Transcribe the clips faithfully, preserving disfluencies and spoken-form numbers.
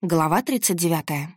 Глава тридцать девятая.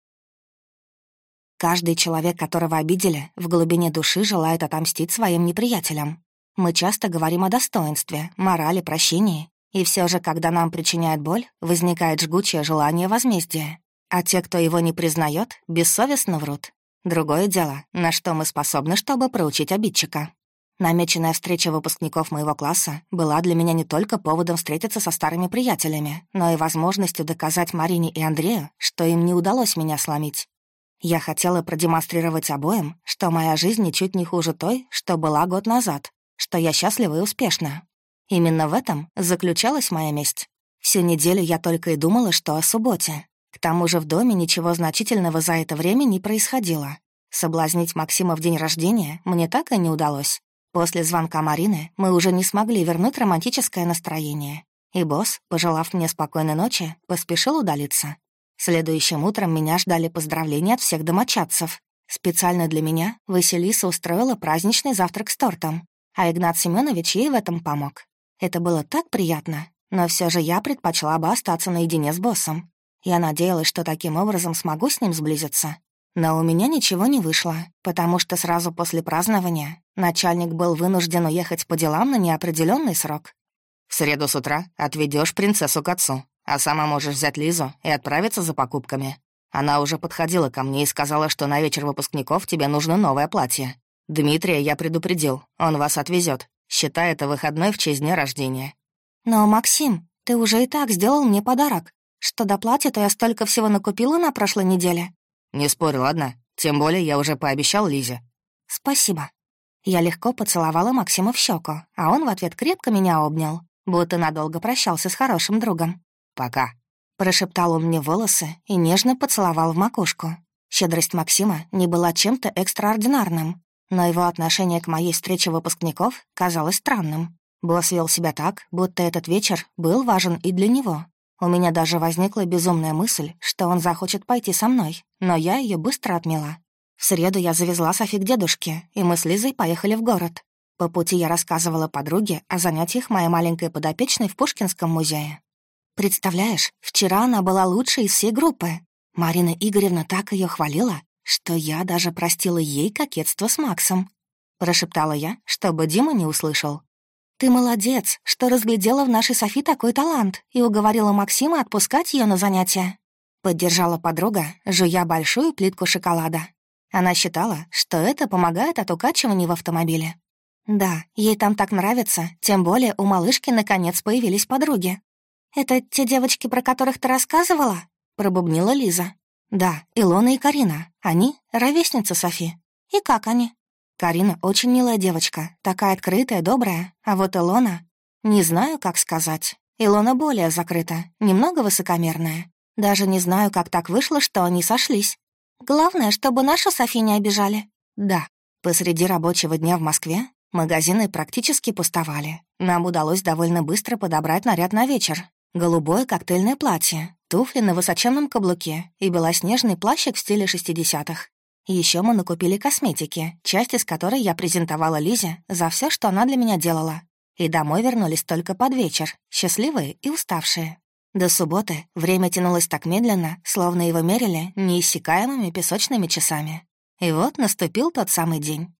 Каждый человек, которого обидели, в глубине души желает отомстить своим неприятелям. Мы часто говорим о достоинстве, морали, прощении, и все же, когда нам причиняют боль, возникает жгучее желание возмездия. А те, кто его не признает, бессовестно врут. Другое дело, на что мы способны, чтобы проучить обидчика. Намеченная встреча выпускников моего класса была для меня не только поводом встретиться со старыми приятелями, но и возможностью доказать Марине и Андрею, что им не удалось меня сломить. Я хотела продемонстрировать обоим, что моя жизнь ничуть не хуже той, что была год назад, что я счастлива и успешна. Именно в этом заключалась моя месть. Всю неделю я только и думала, что о субботе. К тому же в доме ничего значительного за это время не происходило. Соблазнить Максима в день рождения мне так и не удалось. После звонка Марины мы уже не смогли вернуть романтическое настроение, и босс, пожелав мне спокойной ночи, поспешил удалиться. Следующим утром меня ждали поздравления от всех домочадцев. Специально для меня Василиса устроила праздничный завтрак с тортом, а Игнат Семенович ей в этом помог. Это было так приятно, но все же я предпочла бы остаться наедине с боссом. Я надеялась, что таким образом смогу с ним сблизиться. Но у меня ничего не вышло, потому что сразу после празднования начальник был вынужден уехать по делам на неопределенный срок. «В среду с утра отведешь принцессу к отцу, а сама можешь взять Лизу и отправиться за покупками. Она уже подходила ко мне и сказала, что на вечер выпускников тебе нужно новое платье. Дмитрия я предупредил, он вас отвезет. Считай это выходной в честь дня рождения». «Но, Максим, ты уже и так сделал мне подарок. Что до платья, то я столько всего накупила на прошлой неделе». «Не спорь, ладно? Тем более я уже пообещал Лизе». «Спасибо». Я легко поцеловала Максима в щеку, а он в ответ крепко меня обнял, будто надолго прощался с хорошим другом. «Пока», — прошептал он мне в волосы и нежно поцеловал в макушку. Щедрость Максима не была чем-то экстраординарным, но его отношение к моей встрече выпускников казалось странным. Босс вел себя так, будто этот вечер был важен и для него. У меня даже возникла безумная мысль, что он захочет пойти со мной, но я ее быстро отмела. В среду я завезла Софи к дедушке, и мы с Лизой поехали в город. По пути я рассказывала подруге о занятиях моей маленькой подопечной в Пушкинском музее. Представляешь, вчера она была лучшей из всей группы. Марина Игоревна так ее хвалила, что я даже простила ей кокетство с Максом. Прошептала я, чтобы Дима не услышал. «Ты молодец, что разглядела в нашей Софи такой талант и уговорила Максима отпускать ее на занятия». Поддержала подруга, жуя большую плитку шоколада. Она считала, что это помогает от укачивания в автомобиле. Да, ей там так нравится, тем более у малышки наконец появились подруги. «Это те девочки, про которых ты рассказывала?» — пробубнила Лиза. «Да, Илона и Карина. Они — ровесницы Софи. И как они?» Карина очень милая девочка, такая открытая, добрая, а вот Илона... Не знаю, как сказать. Илона более закрыта, немного высокомерная. Даже не знаю, как так вышло, что они сошлись. Главное, чтобы нашу Софи не обижали. Да, посреди рабочего дня в Москве магазины практически пустовали. Нам удалось довольно быстро подобрать наряд на вечер. Голубое коктейльное платье, туфли на высоченном каблуке и белоснежный плащик в стиле шестидесятых. Еще мы накупили косметики, часть из которой я презентовала Лизе за все, что она для меня делала. И домой вернулись только под вечер, счастливые и уставшие. До субботы время тянулось так медленно, словно его мерили неиссякаемыми песочными часами. И вот наступил тот самый день.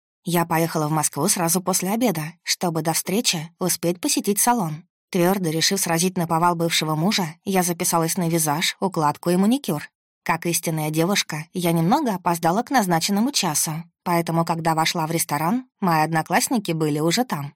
Я поехала в Москву сразу после обеда, чтобы до встречи успеть посетить салон. Твердо решив сразить наповал бывшего мужа, я записалась на визаж, укладку и маникюр. Как истинная девушка, я немного опоздала к назначенному часу, поэтому, когда вошла в ресторан, мои одноклассники были уже там.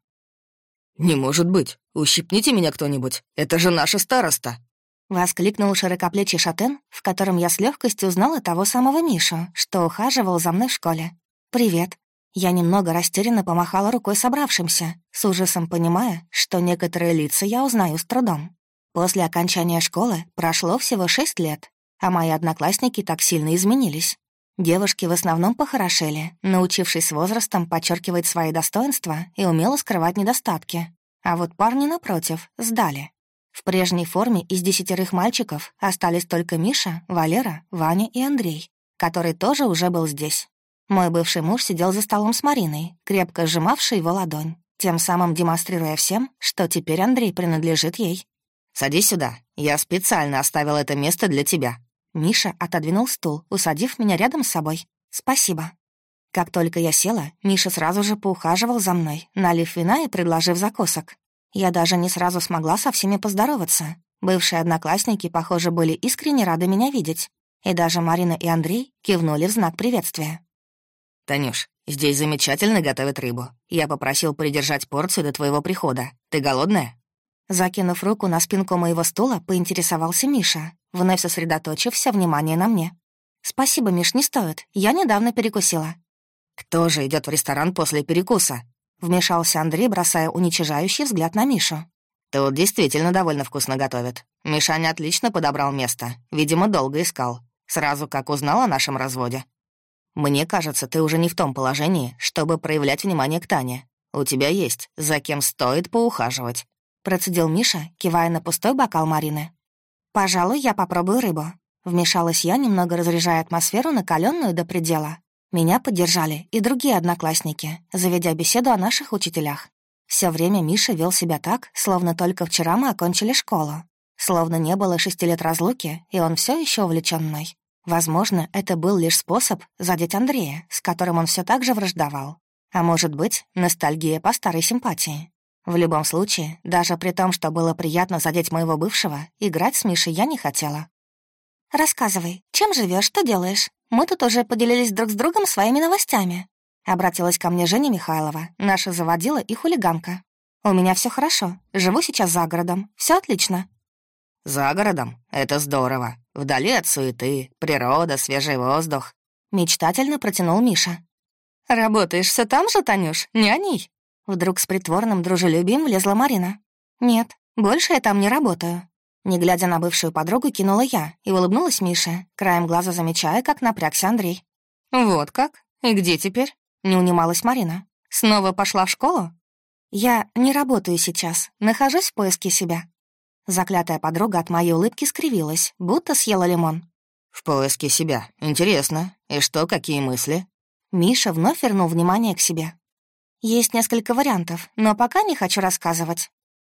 «Не может быть! Ущипните меня кто-нибудь! Это же наша староста!» Воскликнул широкоплечий шатен, в котором я с легкостью узнала того самого Мишу, что ухаживал за мной в школе. «Привет». Я немного растерянно помахала рукой собравшимся, с ужасом понимая, что некоторые лица я узнаю с трудом. После окончания школы прошло всего шесть лет, а мои одноклассники так сильно изменились. Девушки в основном похорошели, научившись с возрастом подчеркивать свои достоинства и умело скрывать недостатки. А вот парни, напротив, сдали. В прежней форме из десятерых мальчиков остались только Миша, Валера, Ваня и Андрей, который тоже уже был здесь. Мой бывший муж сидел за столом с Мариной, крепко сжимавшей его ладонь, тем самым демонстрируя всем, что теперь Андрей принадлежит ей. «Садись сюда, Я специально оставил это место для тебя». Миша отодвинул стул, усадив меня рядом с собой. «Спасибо». Как только я села, Миша сразу же поухаживал за мной, налив вина и предложив закусок. Я даже не сразу смогла со всеми поздороваться. Бывшие одноклассники, похоже, были искренне рады меня видеть. И даже Марина и Андрей кивнули в знак приветствия. «Танюш, здесь замечательно готовят рыбу. Я попросил придержать порцию до твоего прихода. Ты голодная?» Закинув руку на спинку моего стула, поинтересовался Миша, вновь сосредоточив все внимание на мне. «Спасибо, Миш, не стоит. Я недавно перекусила». «Кто же идет в ресторан после перекуса?» — вмешался Андрей, бросая уничижающий взгляд на Мишу. «Тут действительно довольно вкусно готовят. Мишаня отлично подобрал место. Видимо, долго искал. Сразу как узнал о нашем разводе. Мне кажется, ты уже не в том положении, чтобы проявлять внимание к Тане. У тебя есть, за кем стоит поухаживать». Процедил Миша, кивая на пустой бокал Марины. «Пожалуй, я попробую рыбу». Вмешалась я, немного разряжая атмосферу, накаленную до предела. Меня поддержали и другие одноклассники, заведя беседу о наших учителях. Все время Миша вел себя так, словно только вчера мы окончили школу. Словно не было шести лет разлуки, и он все еще увлечен мной. Возможно, это был лишь способ задеть Андрея, с которым он все так же враждовал. А может быть, ностальгия по старой симпатии. В любом случае, даже при том, что было приятно задеть моего бывшего, играть с Мишей я не хотела. «Рассказывай, чем живешь, что делаешь? Мы тут уже поделились друг с другом своими новостями». Обратилась ко мне Женя Михайлова, наша заводила и хулиганка. «У меня все хорошо, живу сейчас за городом, все отлично». «За городом? Это здорово. Вдали от суеты, природа, свежий воздух». Мечтательно протянул Миша. «Работаешь все там же, Танюш, няней?» Вдруг с притворным дружелюбием влезла Марина. «Нет, больше я там не работаю». Не глядя на бывшую подругу, кинула я и улыбнулась Мише, краем глаза замечая, как напрягся Андрей. «Вот как? И где теперь?» — не унималась Марина. «Снова пошла в школу?» «Я не работаю сейчас, нахожусь в поиске себя». Заклятая подруга от моей улыбки скривилась, будто съела лимон. «В поиске себя. Интересно. И что, какие мысли?» Миша вновь вернул внимание к себе. «Есть несколько вариантов, но пока не хочу рассказывать».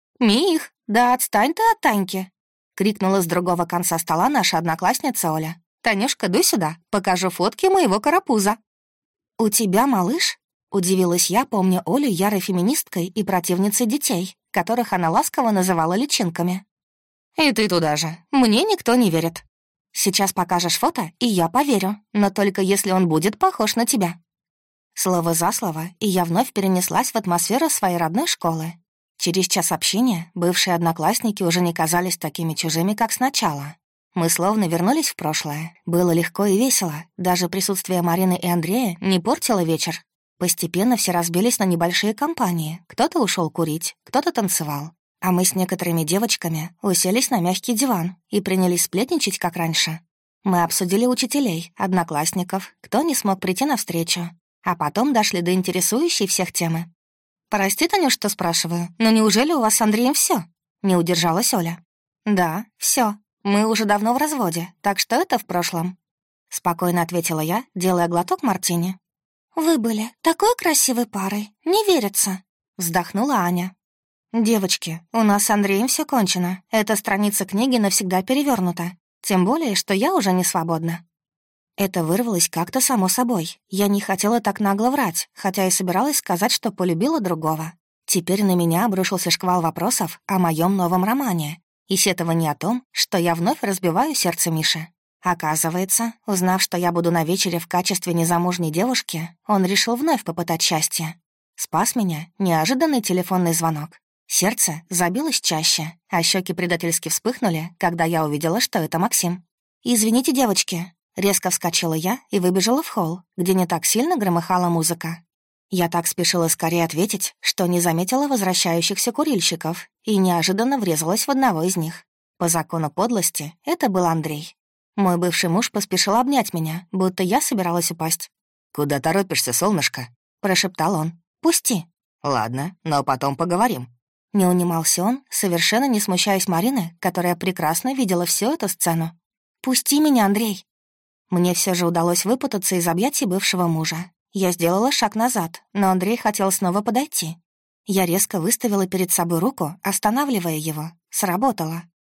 «Мих, да отстань ты от Таньки!» — крикнула с другого конца стола наша одноклассница Оля. «Танюшка, дуй сюда, покажу фотки моего карапуза». «У тебя малыш?» — удивилась я, помня Олю ярой феминисткой и противницей детей, которых она ласково называла личинками. «И ты туда же. Мне никто не верит. Сейчас покажешь фото, и я поверю, но только если он будет похож на тебя». Слово за слово, и я вновь перенеслась в атмосферу своей родной школы. Через час общения бывшие одноклассники уже не казались такими чужими, как сначала. Мы словно вернулись в прошлое. Было легко и весело. Даже присутствие Марины и Андрея не портило вечер. Постепенно все разбились на небольшие компании. Кто-то ушел курить, кто-то танцевал. А мы с некоторыми девочками уселись на мягкий диван и принялись сплетничать, как раньше. Мы обсудили учителей, одноклассников, кто не смог прийти навстречу. А потом дошли до интересующей всех темы. «Прости, Танюш, что спрашиваю, но неужели у вас с Андреем все? Не удержалась Оля. «Да, все. Мы уже давно в разводе, так что это в прошлом», — спокойно ответила я, делая глоток мартини. «Вы были такой красивой парой, не верится», — вздохнула Аня. «Девочки, у нас с Андреем все кончено. Эта страница книги навсегда перевернута. Тем более, что я уже не свободна». Это вырвалось как-то само собой. Я не хотела так нагло врать, хотя и собиралась сказать, что полюбила другого. Теперь на меня обрушился шквал вопросов о моем новом романе и сетование о том, что я вновь разбиваю сердце Миши. Оказывается, узнав, что я буду на вечере в качестве незамужней девушки, он решил вновь попытать счастье. Спас меня неожиданный телефонный звонок. Сердце забилось чаще, а щеки предательски вспыхнули, когда я увидела, что это Максим. «Извините, девочки». Резко вскочила я и выбежала в холл, где не так сильно громыхала музыка. Я так спешила скорее ответить, что не заметила возвращающихся курильщиков и неожиданно врезалась в одного из них. По закону подлости это был Андрей. Мой бывший муж поспешил обнять меня, будто я собиралась упасть. «Куда торопишься, солнышко?» — прошептал он. «Пусти». «Ладно, но потом поговорим». Не унимался он, совершенно не смущаясь Марины, которая прекрасно видела всю эту сцену. «Пусти меня, Андрей». Мне все же удалось выпутаться из объятий бывшего мужа. Я сделала шаг назад, но Андрей хотел снова подойти. Я резко выставила перед собой руку, останавливая его. Сработало.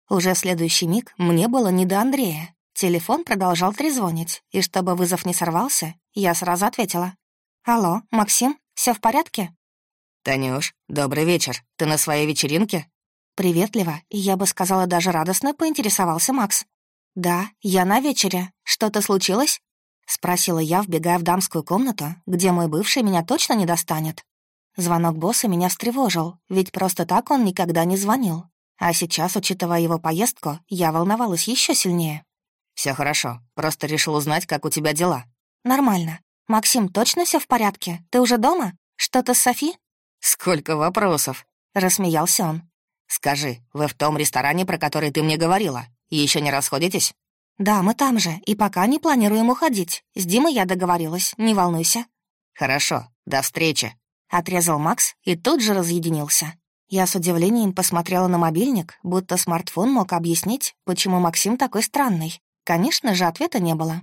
Уже в следующий миг мне было не до Андрея. Телефон продолжал трезвонить, и чтобы вызов не сорвался, я сразу ответила. «Алло, Максим, все в порядке?» «Танюш, добрый вечер. Ты на своей вечеринке?» Приветливо, и я бы сказала, даже радостно поинтересовался Макс. «Да, я на вечере. Что-то случилось?» — спросила я, вбегая в дамскую комнату, где мой бывший меня точно не достанет. Звонок босса меня встревожил, ведь просто так он никогда не звонил. А сейчас, учитывая его поездку, я волновалась еще сильнее. Все хорошо, просто решил узнать, как у тебя дела». «Нормально. Максим, точно все в порядке? Ты уже дома? Что-то с Софи?» «Сколько вопросов!» — рассмеялся он. «Скажи, вы в том ресторане, про который ты мне говорила, еще не расходитесь?» «Да, мы там же, и пока не планируем уходить. С Димой я договорилась, не волнуйся». «Хорошо, до встречи», — отрезал Макс и тут же разъединился. Я с удивлением посмотрела на мобильник, будто смартфон мог объяснить, почему Максим такой странный. Конечно же, ответа не было.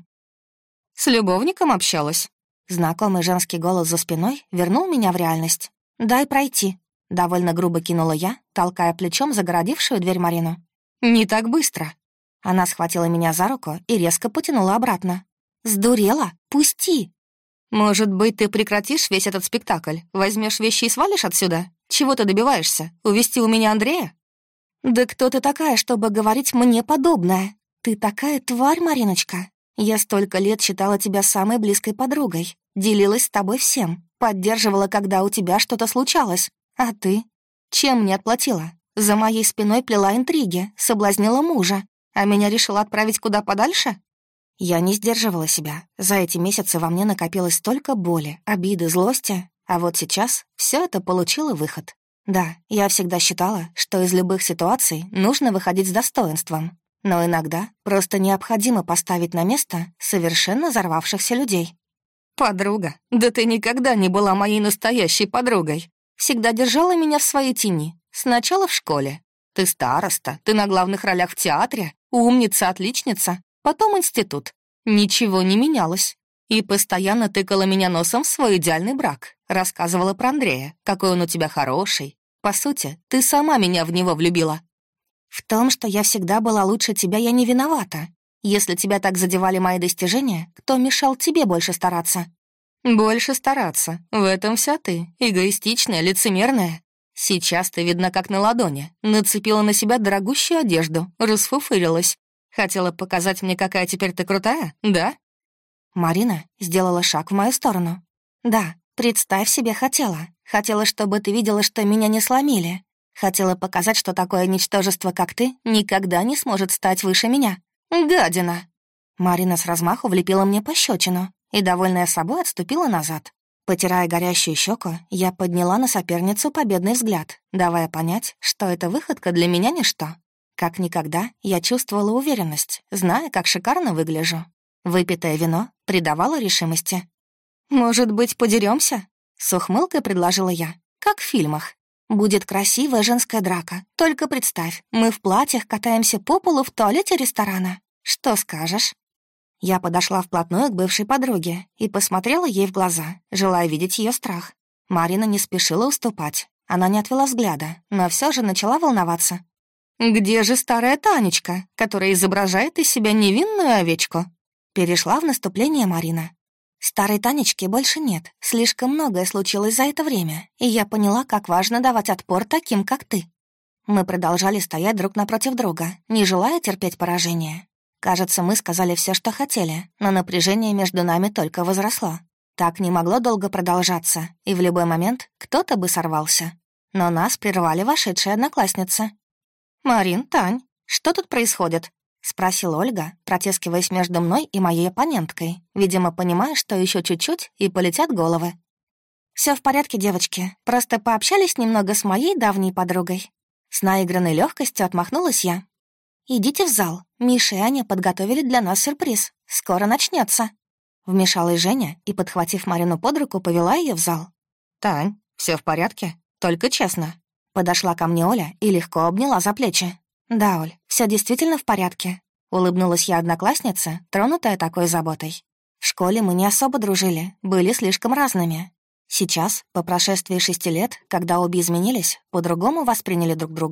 «С любовником общалась?» Знакомый женский голос за спиной вернул меня в реальность. «Дай пройти», — довольно грубо кинула я, толкая плечом загородившую дверь Марину. «Не так быстро». Она схватила меня за руку и резко потянула обратно. «Сдурела? Пусти!» «Может быть, ты прекратишь весь этот спектакль, возьмешь вещи и свалишь отсюда? Чего ты добиваешься? Увести у меня Андрея?» «Да кто ты такая, чтобы говорить мне подобное? Ты такая тварь, Мариночка. Я столько лет считала тебя самой близкой подругой, делилась с тобой всем, поддерживала, когда у тебя что-то случалось. А ты? Чем мне отплатила? За моей спиной плела интриги, соблазнила мужа, а меня решила отправить куда подальше?» Я не сдерживала себя. За эти месяцы во мне накопилось столько боли, обиды, злости, а вот сейчас все это получило выход. Да, я всегда считала, что из любых ситуаций нужно выходить с достоинством, но иногда просто необходимо поставить на место совершенно взорвавшихся людей. «Подруга, да ты никогда не была моей настоящей подругой. Всегда держала меня в своей тени. Сначала в школе. Ты староста, ты на главных ролях в театре, умница, отличница. Потом институт. Ничего не менялось. И постоянно тыкала меня носом в свой идеальный брак. Рассказывала про Андрея, какой он у тебя хороший. По сути, ты сама меня в него влюбила». «В том, что я всегда была лучше тебя, я не виновата. Если тебя так задевали мои достижения, кто мешал тебе больше стараться?» «Больше стараться. В этом вся ты. Эгоистичная, лицемерная. Сейчас ты видна как на ладони. Нацепила на себя дорогущую одежду, расфуфырилась. Хотела показать мне, какая теперь ты крутая, да?» Марина сделала шаг в мою сторону. «Да, представь себе, хотела. Хотела, чтобы ты видела, что меня не сломили. Хотела показать, что такое ничтожество, как ты, никогда не сможет стать выше меня. Гадина!» Марина с размаху влепила мне пощечину и, довольная собой, отступила назад. Потирая горящую щеку, я подняла на соперницу победный взгляд, давая понять, что эта выходка для меня ничто. Как никогда я чувствовала уверенность, зная, как шикарно выгляжу. Выпитое вино придавало решимости. «Может быть, подеремся? С ухмылкой предложила я. «Как в фильмах. Будет красивая женская драка. Только представь, мы в платьях катаемся по полу в туалете ресторана. Что скажешь?» Я подошла вплотную к бывшей подруге и посмотрела ей в глаза, желая видеть ее страх. Марина не спешила уступать. Она не отвела взгляда, но все же начала волноваться. «Где же старая Танечка, которая изображает из себя невинную овечку?» Перешла в наступление Марина. «Старой Танечки больше нет. Слишком многое случилось за это время, и я поняла, как важно давать отпор таким, как ты». Мы продолжали стоять друг напротив друга, не желая терпеть поражение. Кажется, мы сказали все, что хотели, но напряжение между нами только возросло. Так не могло долго продолжаться, и в любой момент кто-то бы сорвался. Но нас прервали вошедшие одноклассницы. «Марин, Тань, что тут происходит?» — спросила Ольга, протискиваясь между мной и моей оппоненткой, видимо, понимая, что еще чуть-чуть и полетят головы. Все в порядке, девочки, просто пообщались немного с моей давней подругой». С наигранной легкостью отмахнулась я. «Идите в зал. Миша и Аня подготовили для нас сюрприз. Скоро начнется. Вмешалась Женя и, подхватив Марину под руку, повела ее в зал. «Тань, все в порядке? Только честно». Подошла ко мне Оля и легко обняла за плечи. «Да, Оль, все действительно в порядке», — улыбнулась я однокласснице, тронутая такой заботой. «В школе мы не особо дружили, были слишком разными. Сейчас, по прошествии шести лет, когда обе изменились, по-другому восприняли друг друга.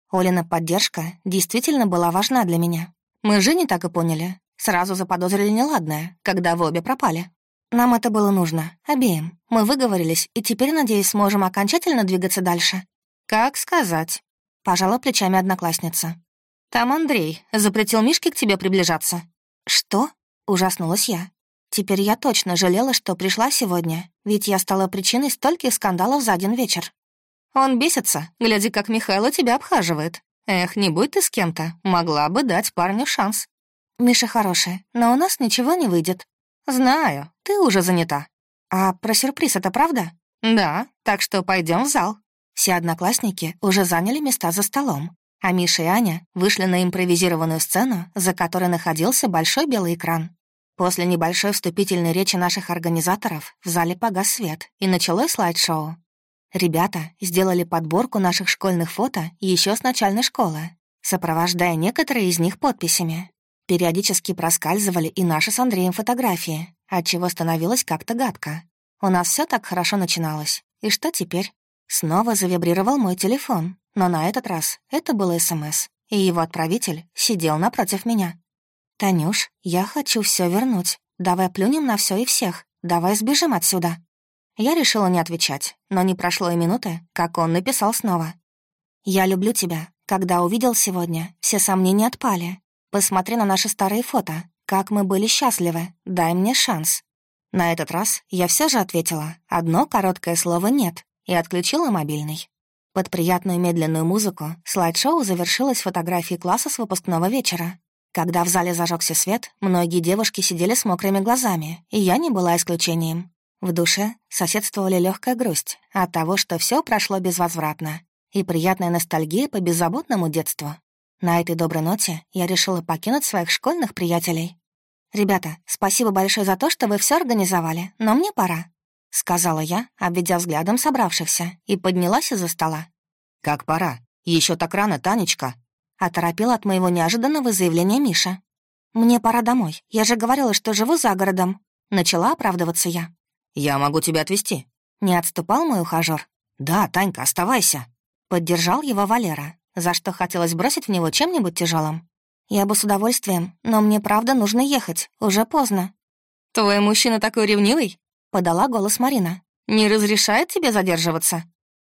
Олина поддержка действительно была важна для меня. Мы же не так и поняли. Сразу заподозрили неладное, когда вы обе пропали. Нам это было нужно, обеим. Мы выговорились, и теперь, надеюсь, сможем окончательно двигаться дальше. «Как сказать?» — пожала плечами одноклассница. «Там Андрей запретил Мишке к тебе приближаться». «Что?» — ужаснулась я. Теперь я точно жалела, что пришла сегодня, ведь я стала причиной стольких скандалов за один вечер. «Он бесится, глядя, как Михайло тебя обхаживает. Эх, не будь ты с кем-то, могла бы дать парню шанс». «Миша хорошая, но у нас ничего не выйдет». «Знаю, ты уже занята». «А про сюрприз это правда?» «Да, так что пойдем в зал». Все одноклассники уже заняли места за столом, а Миша и Аня вышли на импровизированную сцену, за которой находился большой белый экран. После небольшой вступительной речи наших организаторов в зале погас свет, и началось слайд-шоу. Ребята сделали подборку наших школьных фото еще с начальной школы, сопровождая некоторые из них подписями. Периодически проскальзывали и наши с Андреем фотографии, отчего становилось как-то гадко. У нас все так хорошо начиналось. И что теперь? Снова завибрировал мой телефон, но на этот раз это был СМС, и его отправитель сидел напротив меня. «Танюш, я хочу все вернуть. Давай плюнем на все и всех. Давай сбежим отсюда». Я решила не отвечать, но не прошло и минуты, как он написал снова. «Я люблю тебя. Когда увидел сегодня, все сомнения отпали. Посмотри на наши старые фото. Как мы были счастливы. Дай мне шанс». На этот раз я все же ответила одно короткое слово «нет» и отключила мобильный. Под приятную медленную музыку слайд-шоу завершилось фотографией класса с выпускного вечера. Когда в зале зажегся свет, многие девушки сидели с мокрыми глазами, и я не была исключением. В душе соседствовали легкая грусть от того, что все прошло безвозвратно, и приятная ностальгия по беззаботному детству. На этой доброй ноте я решила покинуть своих школьных приятелей. «Ребята, спасибо большое за то, что вы все организовали, но мне пора», — сказала я, обведя взглядом собравшихся, и поднялась из-за стола. «Как пора? Еще так рано, Танечка!» — оторопел от моего неожиданного заявления Миша. «Мне пора домой. Я же говорила, что живу за городом». Начала оправдываться я. «Я могу тебя отвезти». Не отступал мой ухажёр. «Да, Танька, оставайся». Поддержал его Валера, за что хотелось бросить в него чем-нибудь тяжелым. «Я бы с удовольствием, но мне правда нужно ехать. Уже поздно». «Твой мужчина такой ревнивый?» — подала голос Марина. «Не разрешает тебе задерживаться?»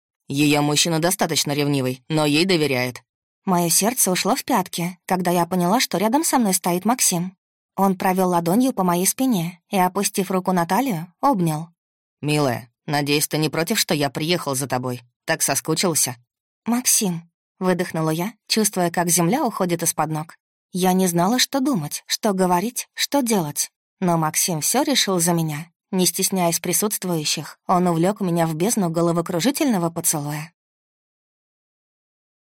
Ее мужчина достаточно ревнивый, но ей доверяет. Мое сердце ушло в пятки, когда я поняла, что рядом со мной стоит Максим. Он провел ладонью по моей спине и, опустив руку на талию, обнял. «Милая, надеюсь, ты не против, что я приехал за тобой? Так соскучился». «Максим», — выдохнула я, чувствуя, как земля уходит из-под ног. Я не знала, что думать, что говорить, что делать. Но Максим все решил за меня. Не стесняясь присутствующих, он увлек меня в бездну головокружительного поцелуя.